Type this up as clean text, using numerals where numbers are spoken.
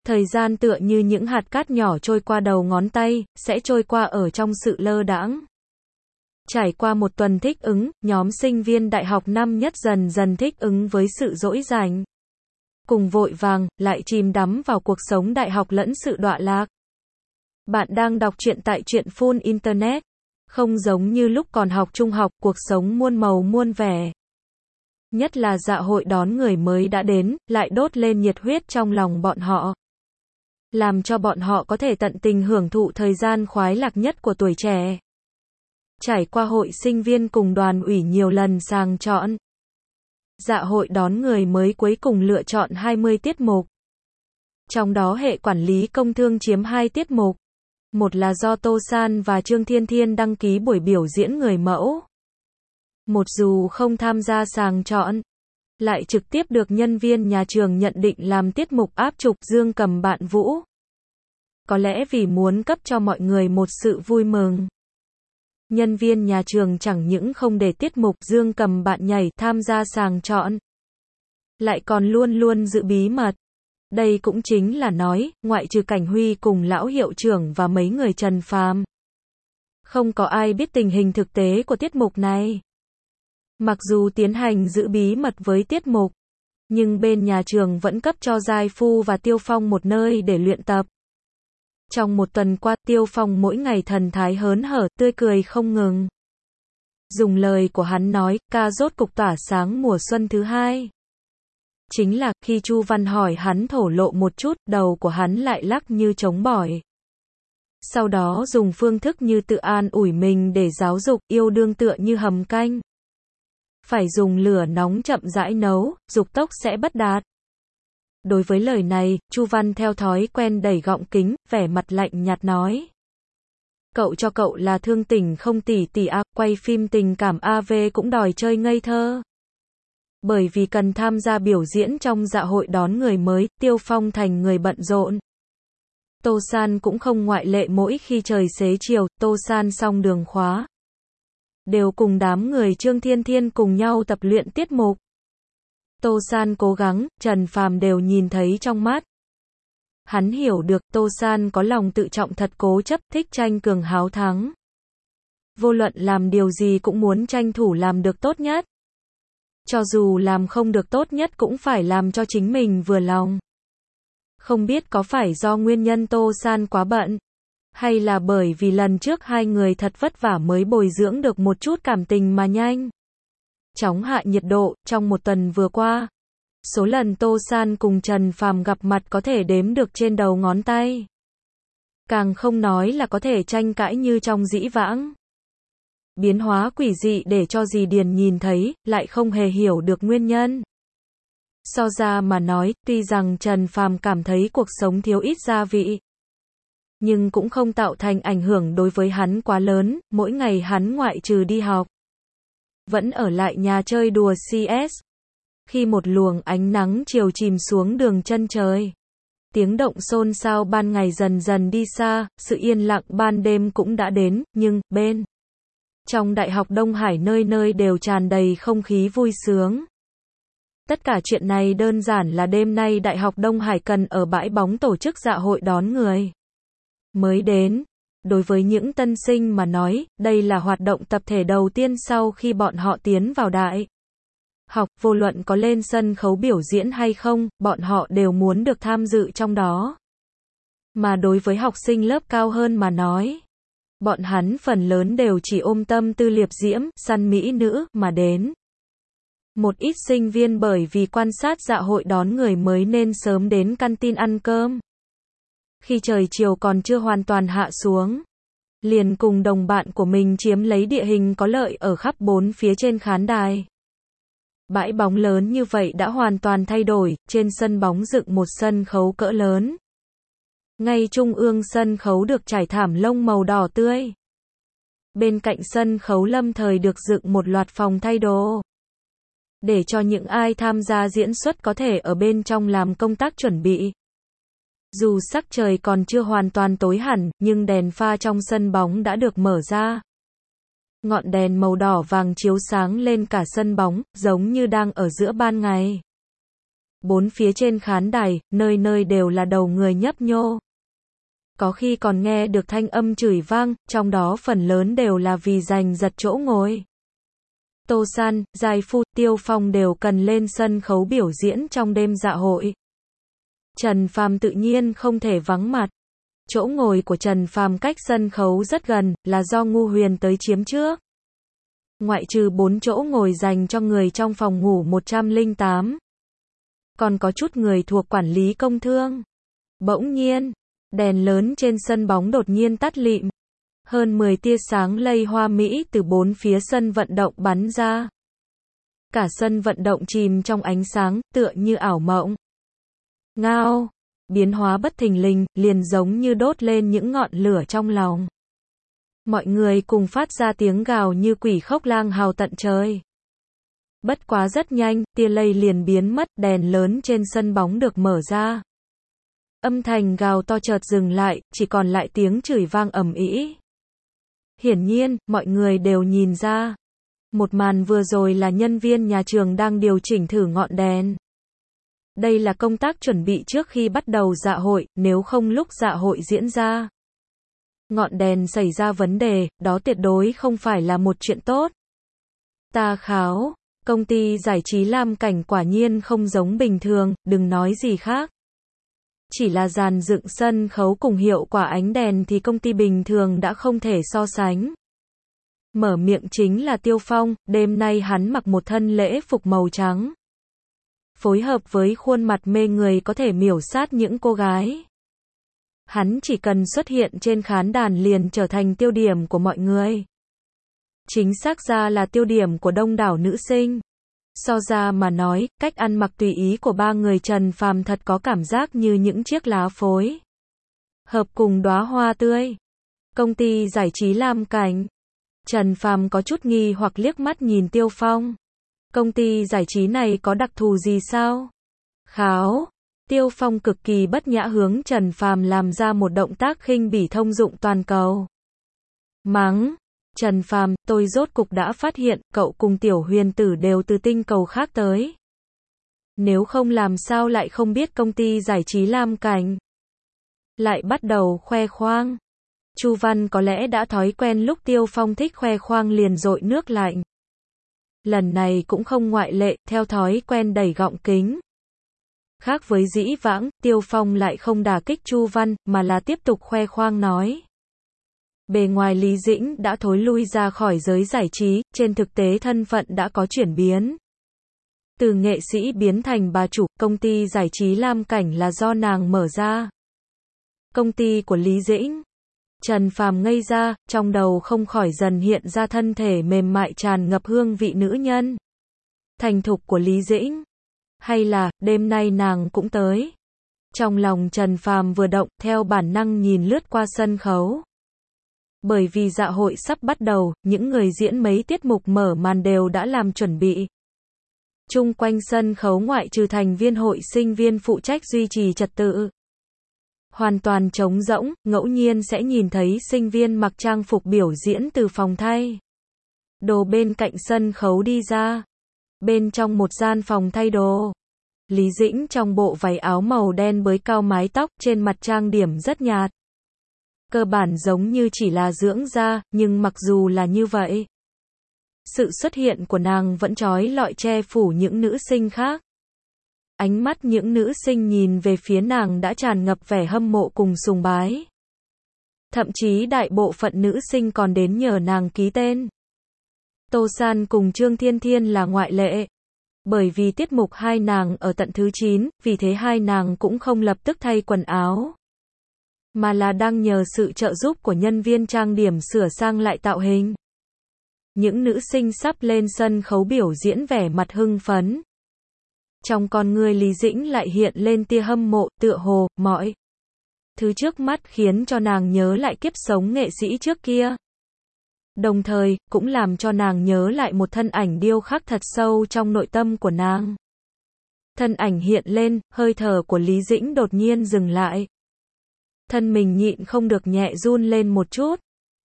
Thời gian tựa như những hạt cát nhỏ trôi qua đầu ngón tay, sẽ trôi qua ở trong sự lơ đãng. Trải qua một tuần thích ứng, nhóm sinh viên đại học năm nhất dần dần thích ứng với sự dỗi dành. Cùng vội vàng, lại chìm đắm vào cuộc sống đại học lẫn sự đọa lạc. Bạn đang đọc truyện tại truyện Full Internet. Không giống như lúc còn học trung học, cuộc sống muôn màu muôn vẻ. Nhất là dạ hội đón người mới đã đến, lại đốt lên nhiệt huyết trong lòng bọn họ. Làm cho bọn họ có thể tận tình hưởng thụ thời gian khoái lạc nhất của tuổi trẻ. Trải qua hội sinh viên cùng đoàn ủy nhiều lần sàng chọn. Dạ hội đón người mới cuối cùng lựa chọn 20 tiết mục. Trong đó hệ quản lý công thương chiếm 2 tiết mục. Một là do Tô San và Trương Thiên Thiên đăng ký buổi biểu diễn người mẫu. Một dù không tham gia sàng chọn, lại trực tiếp được nhân viên nhà trường nhận định làm tiết mục áp trục Dương Cầm Bạn Vũ. Có lẽ vì muốn cấp cho mọi người một sự vui mừng. Nhân viên nhà trường chẳng những không để tiết mục Dương Cầm Bạn Nhảy tham gia sàng chọn, lại còn luôn luôn giữ bí mật. Đây cũng chính là nói, ngoại trừ Cảnh Huy cùng lão hiệu trưởng và mấy người Trần Phàm, không có ai biết tình hình thực tế của tiết mục này. Mặc dù tiến hành giữ bí mật với tiết mục, nhưng bên nhà trường vẫn cấp cho Giai Phu và Tiêu Phong một nơi để luyện tập. Trong một tuần qua, Tiêu Phong mỗi ngày thần thái hớn hở, tươi cười không ngừng. Dùng lời của hắn nói, ca rốt cục tỏa sáng mùa xuân thứ hai. Chính là, khi Chu Văn hỏi hắn thổ lộ một chút, đầu của hắn lại lắc như trống bỏi. Sau đó dùng phương thức như tự an ủi mình để giáo dục, yêu đương tựa như hầm canh. Phải dùng lửa nóng chậm rãi nấu, dục tốc sẽ bất đạt. Đối với lời này, Chu Văn theo thói quen đẩy gọng kính, vẻ mặt lạnh nhạt nói. Cậu cho cậu là thương tình không tỷ tỷ à, quay phim tình cảm AV cũng đòi chơi ngây thơ. Bởi vì cần tham gia biểu diễn trong dạ hội đón người mới, Tiêu Phong thành người bận rộn. Tô San cũng không ngoại lệ, mỗi khi trời xế chiều, Tô San xong đường khóa, đều cùng đám người Trương Thiên Thiên cùng nhau tập luyện tiết mục. Tô San cố gắng, Trần Phàm đều nhìn thấy trong mắt. Hắn hiểu được Tô San có lòng tự trọng thật cố chấp, thích tranh cường háo thắng. Vô luận làm điều gì cũng muốn tranh thủ làm được tốt nhất. Cho dù làm không được tốt nhất cũng phải làm cho chính mình vừa lòng. Không biết có phải do nguyên nhân Tô San quá bận, hay là bởi vì lần trước hai người thật vất vả mới bồi dưỡng được một chút cảm tình mà nhanh chóng hạ nhiệt độ. Trong một tuần vừa qua, số lần Tô San cùng Trần Phàm gặp mặt có thể đếm được trên đầu ngón tay. Càng không nói là có thể tranh cãi như trong dĩ vãng. Biến hóa quỷ dị để cho dì Điền nhìn thấy, lại không hề hiểu được nguyên nhân. So ra mà nói, tuy rằng Trần Phàm cảm thấy cuộc sống thiếu ít gia vị, nhưng cũng không tạo thành ảnh hưởng đối với hắn quá lớn. Mỗi ngày hắn ngoại trừ đi học, vẫn ở lại nhà chơi đùa CS. Khi một luồng ánh nắng chiều chìm xuống đường chân trời, tiếng động xôn xao ban ngày dần dần đi xa, sự yên lặng ban đêm cũng đã đến, nhưng bên trong Đại học Đông Hải nơi nơi đều tràn đầy không khí vui sướng. Tất cả chuyện này đơn giản là đêm nay Đại học Đông Hải cần ở bãi bóng tổ chức dạ hội đón người mới đến. Đối với những tân sinh mà nói, đây là hoạt động tập thể đầu tiên sau khi bọn họ tiến vào đại học, vô luận có lên sân khấu biểu diễn hay không, bọn họ đều muốn được tham dự trong đó. Mà đối với học sinh lớp cao hơn mà nói, bọn hắn phần lớn đều chỉ ôm tâm tư liệp diễm, săn mỹ nữ mà đến. Một ít sinh viên bởi vì quan sát dạ hội đón người mới nên sớm đến canteen ăn cơm. Khi trời chiều còn chưa hoàn toàn hạ xuống, liền cùng đồng bạn của mình chiếm lấy địa hình có lợi ở khắp bốn phía trên khán đài. Bãi bóng lớn như vậy đã hoàn toàn thay đổi, trên sân bóng dựng một sân khấu cỡ lớn. Ngay trung ương sân khấu được trải thảm lông màu đỏ tươi. Bên cạnh sân khấu lâm thời được dựng một loạt phòng thay đồ, để cho những ai tham gia diễn xuất có thể ở bên trong làm công tác chuẩn bị. Dù sắc trời còn chưa hoàn toàn tối hẳn, nhưng đèn pha trong sân bóng đã được mở ra. Ngọn đèn màu đỏ vàng chiếu sáng lên cả sân bóng, giống như đang ở giữa ban ngày. Bốn phía trên khán đài, nơi nơi đều là đầu người nhấp nhô. Có khi còn nghe được thanh âm chửi vang, trong đó phần lớn đều là vì giành giật chỗ ngồi. Tô San, Giai Phu, Tiêu Phong đều cần lên sân khấu biểu diễn trong đêm dạ hội. Trần Phàm tự nhiên không thể vắng mặt. Chỗ ngồi của Trần Phàm cách sân khấu rất gần, là do Ngu Huyền tới chiếm trước. Ngoại trừ 4 chỗ ngồi dành cho người trong phòng ngủ 108. Còn có chút người thuộc quản lý công thương. Bỗng nhiên, đèn lớn trên sân bóng đột nhiên tắt lịm. Hơn 10 tia sáng lây hoa mỹ từ bốn phía sân vận động bắn ra. Cả sân vận động chìm trong ánh sáng, tựa như ảo mộng. Ngao, biến hóa bất thình lình, liền giống như đốt lên những ngọn lửa trong lòng. Mọi người cùng phát ra tiếng gào như quỷ khóc lang hào tận trời. Bất quá rất nhanh, tia lây liền biến mất, đèn lớn trên sân bóng được mở ra. Âm thanh gào to chợt dừng lại, chỉ còn lại tiếng chửi vang ầm ĩ. Hiển nhiên, mọi người đều nhìn ra. Một màn vừa rồi là nhân viên nhà trường đang điều chỉnh thử ngọn đèn. Đây là công tác chuẩn bị trước khi bắt đầu dạ hội, nếu không lúc dạ hội diễn ra. Ngọn đèn xảy ra vấn đề, đó tuyệt đối không phải là một chuyện tốt. Ta kháo, công ty giải trí Lam Cảnh quả nhiên không giống bình thường, đừng nói gì khác. Chỉ là dàn dựng sân khấu cùng hiệu quả ánh đèn thì công ty bình thường đã không thể so sánh. Mở miệng chính là Tiêu Phong, đêm nay hắn mặc một thân lễ phục màu trắng. Phối hợp với khuôn mặt mê người có thể miểu sát những cô gái. Hắn chỉ cần xuất hiện trên khán đàn liền trở thành tiêu điểm của mọi người. Chính xác ra là tiêu điểm của đông đảo nữ sinh. So ra mà nói, cách ăn mặc tùy ý của ba người Trần Phàm thật có cảm giác như những chiếc lá phối hợp cùng đóa hoa tươi. Công ty giải trí Lam Cảnh. Trần Phàm có chút nghi hoặc liếc mắt nhìn Tiêu Phong. Công ty giải trí này có đặc thù gì sao? Kháo. Tiêu Phong cực kỳ bất nhã hướng Trần Phàm làm ra một động tác khinh bỉ thông dụng toàn cầu. Mắng. Trần Phàm, tôi rốt cục đã phát hiện, cậu cùng Tiểu Huyền Tử đều từ tinh cầu khác tới. Nếu không làm sao lại không biết công ty giải trí Lam Cảnh. Lại bắt đầu khoe khoang. Chu Văn có lẽ đã thói quen lúc Tiêu Phong thích khoe khoang liền dội nước lạnh. Lần này cũng không ngoại lệ, theo thói quen đẩy gọng kính. Khác với dĩ vãng, Tiêu Phong lại không đả kích Chu Văn, mà là tiếp tục khoe khoang nói. Bề ngoài Lý Dĩnh đã thối lui ra khỏi giới giải trí, trên thực tế thân phận đã có chuyển biến. Từ nghệ sĩ biến thành bà chủ, công ty giải trí Lam Cảnh là do nàng mở ra. Công ty của Lý Dĩnh. Trần Phàm ngây ra, trong đầu không khỏi dần hiện ra thân thể mềm mại tràn ngập hương vị nữ nhân. Thành thục của Lý Dĩnh. Hay là, đêm nay nàng cũng tới. Trong lòng Trần Phàm vừa động, theo bản năng nhìn lướt qua sân khấu. Bởi vì dạ hội sắp bắt đầu, những người diễn mấy tiết mục mở màn đều đã làm chuẩn bị. Chung quanh sân khấu ngoại trừ thành viên hội sinh viên phụ trách duy trì trật tự. Hoàn toàn trống rỗng, ngẫu nhiên sẽ nhìn thấy sinh viên mặc trang phục biểu diễn từ phòng thay đồ bên cạnh sân khấu đi ra. Bên trong một gian phòng thay đồ, Lý Dĩnh trong bộ váy áo màu đen bới cao mái tóc, trên mặt trang điểm rất nhạt. Cơ bản giống như chỉ là dưỡng da, nhưng mặc dù là như vậy, sự xuất hiện của nàng vẫn trói lọi che phủ những nữ sinh khác. Ánh mắt những nữ sinh nhìn về phía nàng đã tràn ngập vẻ hâm mộ cùng sùng bái. Thậm chí đại bộ phận nữ sinh còn đến nhờ nàng ký tên. Tô San cùng Trương Thiên Thiên là ngoại lệ. Bởi vì tiết mục hai nàng ở tận thứ 9, vì thế hai nàng cũng không lập tức thay quần áo. Mà là đang nhờ sự trợ giúp của nhân viên trang điểm sửa sang lại tạo hình. Những nữ sinh sắp lên sân khấu biểu diễn vẻ mặt hưng phấn. Trong con người Lý Dĩnh lại hiện lên tia hâm mộ, tựa hồ, mọi thứ trước mắt khiến cho nàng nhớ lại kiếp sống nghệ sĩ trước kia. Đồng thời, cũng làm cho nàng nhớ lại một thân ảnh điêu khắc thật sâu trong nội tâm của nàng. Thân ảnh hiện lên, hơi thở của Lý Dĩnh đột nhiên dừng lại. Thân mình nhịn không được nhẹ run lên một chút.